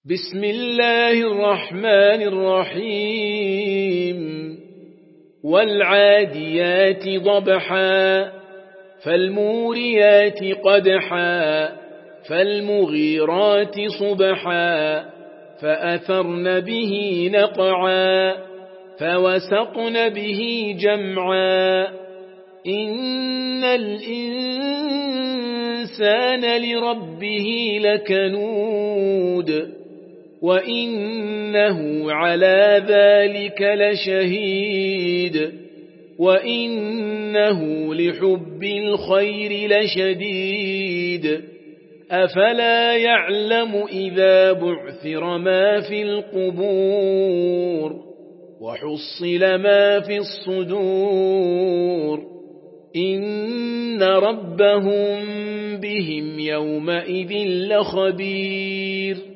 بسم الله الرحمن الرحيم والعاديات ضبحا فالموريات قدحا فالمغيرات صبحا فأثرن به نقعا فوسطن به جمعا إن الإنسان لربه لكنود وإنه على ذلك لشهيد وإنه لحب الخير لشديد أفلا يعلم إذا بعثر ما في القبور وحصل ما في الصدور إن ربهم بهم يومئذ لخبير